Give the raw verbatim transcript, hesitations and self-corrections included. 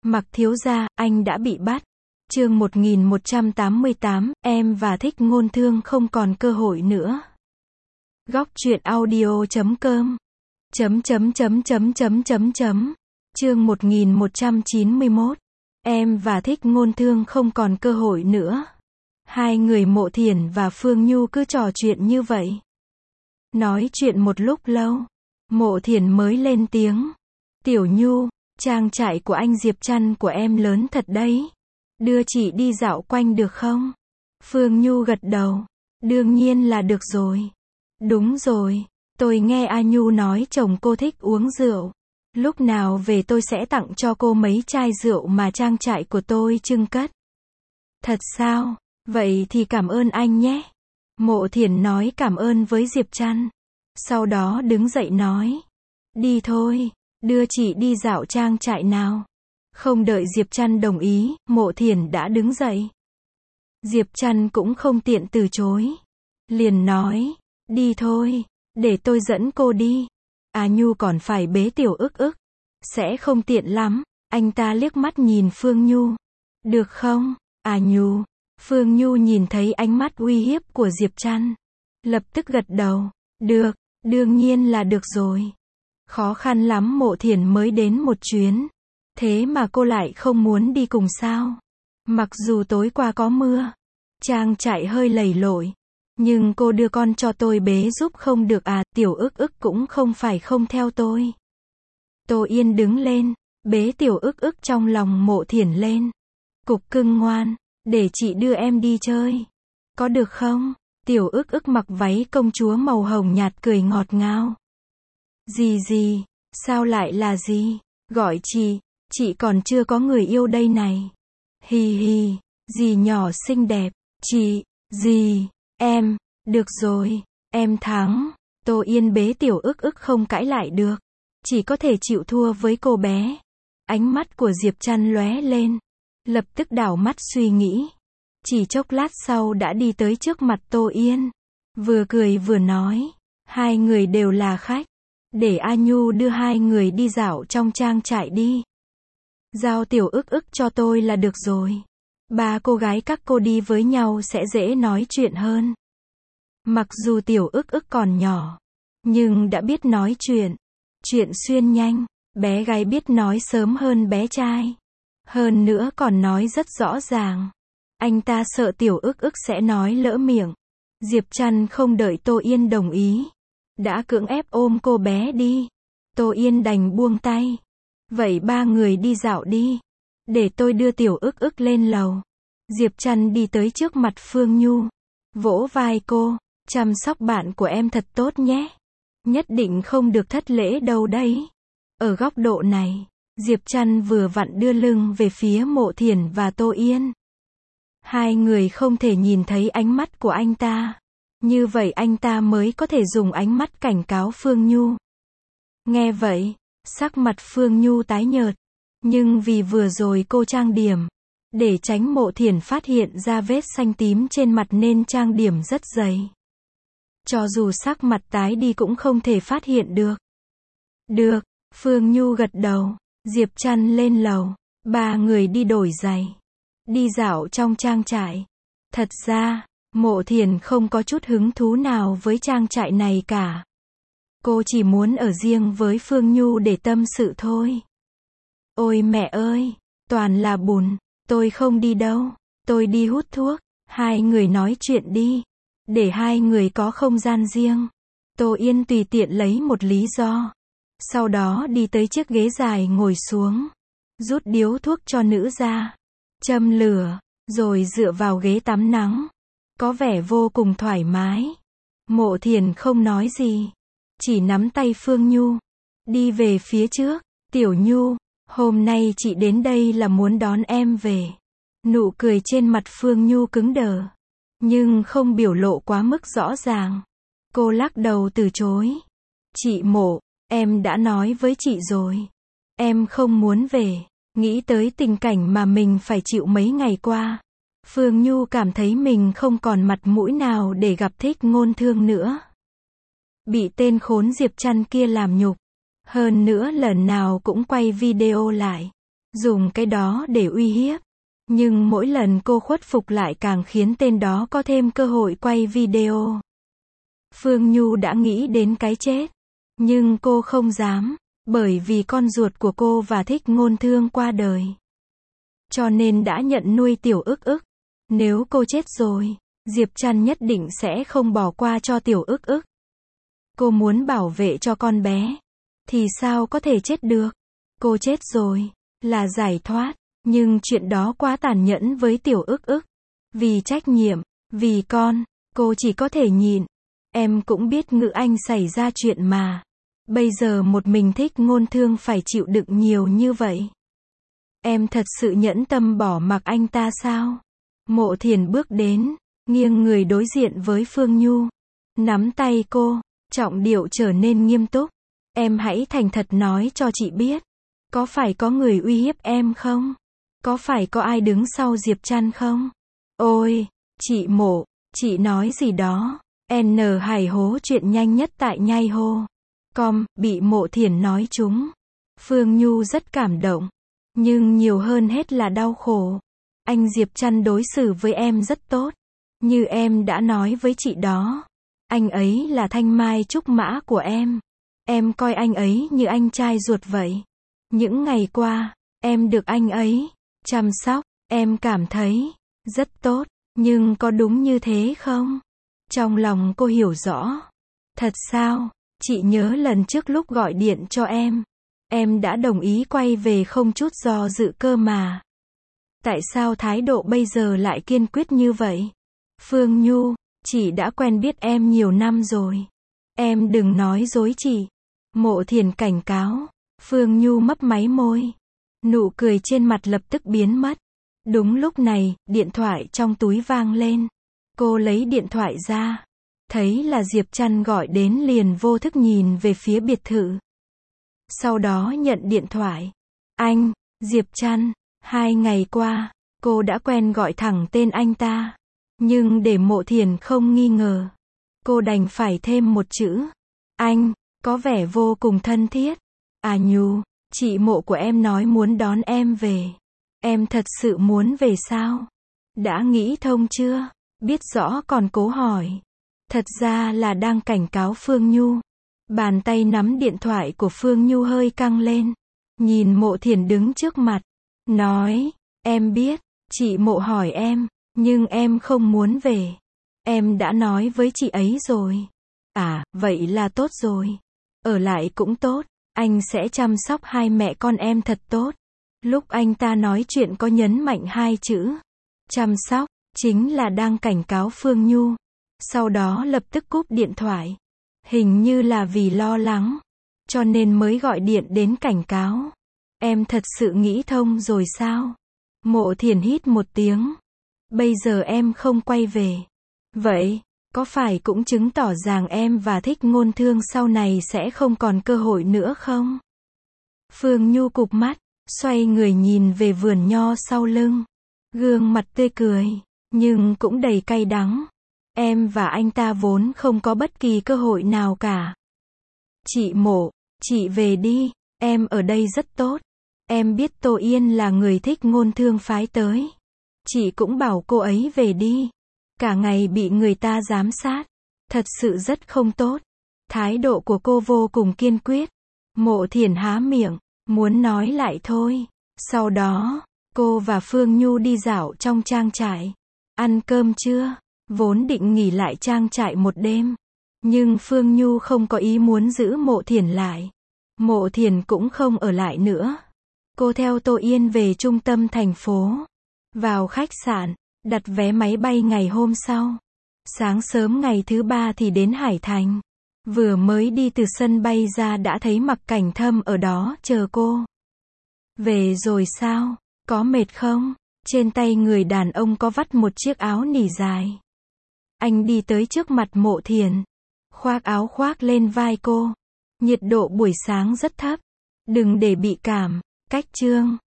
Mặc thiếu gia, anh đã bị bắt. Chương một nghìn một trăm tám mươi tám, em và Thích Ngôn Thương không còn cơ hội nữa. Góc truyện audio chấm com chấm chấm chấm chấm chấm chấm chấm Chương một nghìn một trăm chín mươi mốt. Em và Thích Ngôn Thương không còn cơ hội nữa. Hai người Mộ Thiển và Phương Nhu cứ trò chuyện như vậy. Nói chuyện một lúc lâu, Mộ Thiển mới lên tiếng. Tiểu Nhu, trang trại của anh Diệp Trăn của em lớn thật đấy. Đưa chị đi dạo quanh được không? Phương Nhu gật đầu. Đương nhiên là được rồi. Đúng rồi, tôi nghe A Nhu nói chồng cô thích uống rượu. Lúc nào về tôi sẽ tặng cho cô mấy chai rượu mà trang trại của tôi trưng cất. Thật sao? Vậy thì cảm ơn anh nhé. Mộ Thiển nói cảm ơn với Diệp Trăn. Sau đó đứng dậy nói. Đi thôi, đưa chị đi dạo trang trại nào. Không đợi Diệp Trăn đồng ý, Mộ Thiển đã đứng dậy. Diệp Trăn cũng không tiện từ chối. Liền nói, đi thôi, để tôi dẫn cô đi. A Nhu còn phải bế Tiểu Ức Ức. Sẽ không tiện lắm, anh ta liếc mắt nhìn Phương Nhu. Được không, A Nhu? Phương Nhu nhìn thấy ánh mắt uy hiếp của Diệp Trăn. Lập tức gật đầu. Được, đương nhiên là được rồi. Khó khăn lắm Mộ Thiển mới đến một chuyến. Thế mà cô lại không muốn đi cùng sao? Mặc dù tối qua có mưa, trang trại hơi lầy lội, nhưng cô đưa con cho tôi bế giúp không được à? Tiểu Ức Ức cũng không phải không theo tôi. Tô Yên đứng lên, bế Tiểu Ức Ức trong lòng Mộ Thiển lên. Cục cưng ngoan, để chị đưa em đi chơi. Có được không? Tiểu Ức Ức mặc váy công chúa màu hồng nhạt cười ngọt ngào. Gì gì? Sao lại là gì? Gọi chị, chị còn chưa có người yêu đây này. Hi hi, dì nhỏ xinh đẹp. Chị, dì, em, được rồi, em thắng. Tô Yên bế Tiểu Ức Ức không cãi lại được. Chỉ có thể chịu thua với cô bé. Ánh mắt của Diệp Trăn lóe lên. Lập tức đảo mắt suy nghĩ. Chỉ chốc lát sau đã đi tới trước mặt Tô Yên. Vừa cười vừa nói. Hai người đều là khách. Để A Nhu đưa hai người đi dạo trong trang trại đi. Giao Tiểu Ức Ức cho tôi là được rồi. Ba cô gái các cô đi với nhau sẽ dễ nói chuyện hơn. Mặc dù Tiểu Ức Ức còn nhỏ, nhưng đã biết nói chuyện. Chuyện xuyên nhanh, bé gái biết nói sớm hơn bé trai. Hơn nữa còn nói rất rõ ràng. Anh ta sợ Tiểu Ức Ức sẽ nói lỡ miệng. Diệp Trăn không đợi Tô Yên đồng ý. Đã cưỡng ép ôm cô bé đi. Tô Yên đành buông tay. Vậy ba người đi dạo đi. Để tôi đưa Tiểu Ức Ức lên lầu. Diệp Trăn đi tới trước mặt Phương Nhu. Vỗ vai cô. Chăm sóc bạn của em thật tốt nhé. Nhất định không được thất lễ đâu đấy. Ở góc độ này, Diệp Trăn vừa vặn đưa lưng về phía Mộ Thiển và Tô Yên. Hai người không thể nhìn thấy ánh mắt của anh ta. Như vậy anh ta mới có thể dùng ánh mắt cảnh cáo Phương Nhu. Nghe vậy, sắc mặt Phương Nhu tái nhợt. Nhưng vì vừa rồi cô trang điểm, để tránh Mộ Thiển phát hiện ra vết xanh tím trên mặt nên trang điểm rất dày. Cho dù sắc mặt tái đi cũng không thể phát hiện được. Được, Phương Nhu gật đầu. Diệp Trăn lên lầu. Ba người đi đổi giày. Đi dạo trong trang trại. Thật ra, Mộ Thiển không có chút hứng thú nào với trang trại này cả. Cô chỉ muốn ở riêng với Phương Nhu để tâm sự thôi. Ôi mẹ ơi, toàn là bùn. Tôi không đi đâu. Tôi đi hút thuốc. Hai người nói chuyện đi. Để hai người có không gian riêng. Tô Yên tùy tiện lấy một lý do. Sau đó đi tới chiếc ghế dài ngồi xuống. Rút điếu thuốc cho nữ ra. Châm lửa. Rồi dựa vào ghế tắm nắng. Có vẻ vô cùng thoải mái. Mộ Thiển không nói gì. Chỉ nắm tay Phương Nhu. Đi về phía trước. Tiểu Nhu, hôm nay chị đến đây là muốn đón em về. Nụ cười trên mặt Phương Nhu cứng đờ. Nhưng không biểu lộ quá mức rõ ràng. Cô lắc đầu từ chối. Chị Mộ, em đã nói với chị rồi. Em không muốn về. Nghĩ tới tình cảnh mà mình phải chịu mấy ngày qua. Phương Nhu cảm thấy mình không còn mặt mũi nào để gặp Thích Ngôn Thương nữa. Bị tên khốn Diệp Trăn kia làm nhục. Hơn nữa lần nào cũng quay video lại. dùng cái đó để uy hiếp. Nhưng mỗi lần cô khuất phục lại càng khiến tên đó có thêm cơ hội quay video. Phương Nhu đã nghĩ đến cái chết. Nhưng cô không dám, bởi vì con ruột của cô và Thích Ngôn Thương qua đời. Cho nên đã nhận nuôi Tiểu Ức Ức. Nếu cô chết rồi, Diệp Trăn nhất định sẽ không bỏ qua cho Tiểu Ức Ức. Cô muốn bảo vệ cho con bé. Thì sao có thể chết được? Cô chết rồi, là giải thoát. Nhưng chuyện đó quá tàn nhẫn với Tiểu Ức Ức. Vì trách nhiệm, vì con, cô chỉ có thể nhịn. Em cũng biết Ngự Anh xảy ra chuyện mà. Bây giờ một mình Thích Ngôn Thương phải chịu đựng nhiều như vậy. Em thật sự nhẫn tâm bỏ mặc anh ta sao? Mộ Thiền bước đến, nghiêng người đối diện với Phương Nhu. Nắm tay cô, trọng điệu trở nên nghiêm túc. Em hãy thành thật nói cho chị biết. Có phải có người uy hiếp em không? Có phải có ai đứng sau Diệp Trăn không? Ôi, chị Mộ, chị nói gì đó? N hài hố chuyện nhanh nhất tại nhai hô. Com, bị Mộ Thiền nói trúng. Phương Nhu rất cảm động. Nhưng nhiều hơn hết là đau khổ. Anh Diệp Trăn đối xử với em rất tốt. Như em đã nói với chị đó. Anh ấy là thanh mai trúc mã của em. Em coi anh ấy như anh trai ruột vậy. Những ngày qua, em được anh ấy chăm sóc, em cảm thấy rất tốt. Nhưng có đúng như thế không? Trong lòng cô hiểu rõ. Thật sao? Chị nhớ lần trước lúc gọi điện cho em. Em đã đồng ý quay về không chút do dự cơ mà. Tại sao thái độ bây giờ lại kiên quyết như vậy? Phương Nhu, chị đã quen biết em nhiều năm rồi. Em đừng nói dối chị. Mộ Thiền cảnh cáo. Phương Nhu mấp máy môi. Nụ cười trên mặt lập tức biến mất. Đúng lúc này, điện thoại trong túi vang lên. Cô lấy điện thoại ra. Thấy là Diệp Trăn gọi đến liền vô thức nhìn về phía biệt thự. Sau đó nhận điện thoại. Anh, Diệp Trăn, hai ngày qua, cô đã quen gọi thẳng tên anh ta. Nhưng để Mộ Thiền không nghi ngờ, cô đành phải thêm một chữ. Anh, có vẻ vô cùng thân thiết. À Nhu, chị Mộ của em nói muốn đón em về. Em thật sự muốn về sao? Đã nghĩ thông chưa? Biết rõ còn cố hỏi. Thật ra là đang cảnh cáo Phương Nhu. Bàn tay nắm điện thoại của Phương Nhu hơi căng lên. Nhìn Mộ Thiền đứng trước mặt. Nói, em biết, chị Mộ hỏi em, nhưng em không muốn về. Em đã nói với chị ấy rồi. À, vậy là tốt rồi. Ở lại cũng tốt, anh sẽ chăm sóc hai mẹ con em thật tốt. Lúc anh ta nói chuyện có nhấn mạnh hai chữ. Chăm sóc, chính là đang cảnh cáo Phương Nhu. Sau đó lập tức cúp điện thoại. Hình như là vì lo lắng. Cho nên mới gọi điện đến cảnh cáo. Em thật sự nghĩ thông rồi sao? Mộ Thiền hít một tiếng. Bây giờ em không quay về. Vậy, có phải cũng chứng tỏ rằng em và Thích Ngôn Thương sau này sẽ không còn cơ hội nữa không? Phương Nhu cụp mắt, xoay người nhìn về vườn nho sau lưng. Gương mặt tươi cười, nhưng cũng đầy cay đắng. Em và anh ta vốn không có bất kỳ cơ hội nào cả. Chị Mộ, chị về đi, em ở đây rất tốt. Em biết Tô Yên là người Thích Ngôn Thương phái tới. Chị cũng bảo cô ấy về đi. Cả ngày bị người ta giám sát. Thật sự rất không tốt. Thái độ của cô vô cùng kiên quyết. Mộ Thiền há miệng, muốn nói lại thôi. Sau đó, cô và Phương Nhu đi dạo trong trang trại. Ăn cơm trưa, vốn định nghỉ lại trang trại một đêm. Nhưng Phương Nhu không có ý muốn giữ Mộ Thiền lại. Mộ Thiền cũng không ở lại nữa. Cô theo Tô Yên về trung tâm thành phố. Vào khách sạn, đặt vé máy bay ngày hôm sau. Sáng sớm ngày thứ ba thì đến Hải Thành. Vừa mới đi từ sân bay ra đã thấy Mặc Cảnh Thâm ở đó chờ cô. Về rồi sao? Có mệt không? Trên tay người đàn ông có vắt một chiếc áo nỉ dài. Anh đi tới trước mặt Mộ Thiền. Khoác áo khoác lên vai cô. Nhiệt độ buổi sáng rất thấp. Đừng để bị cảm. Cách chương.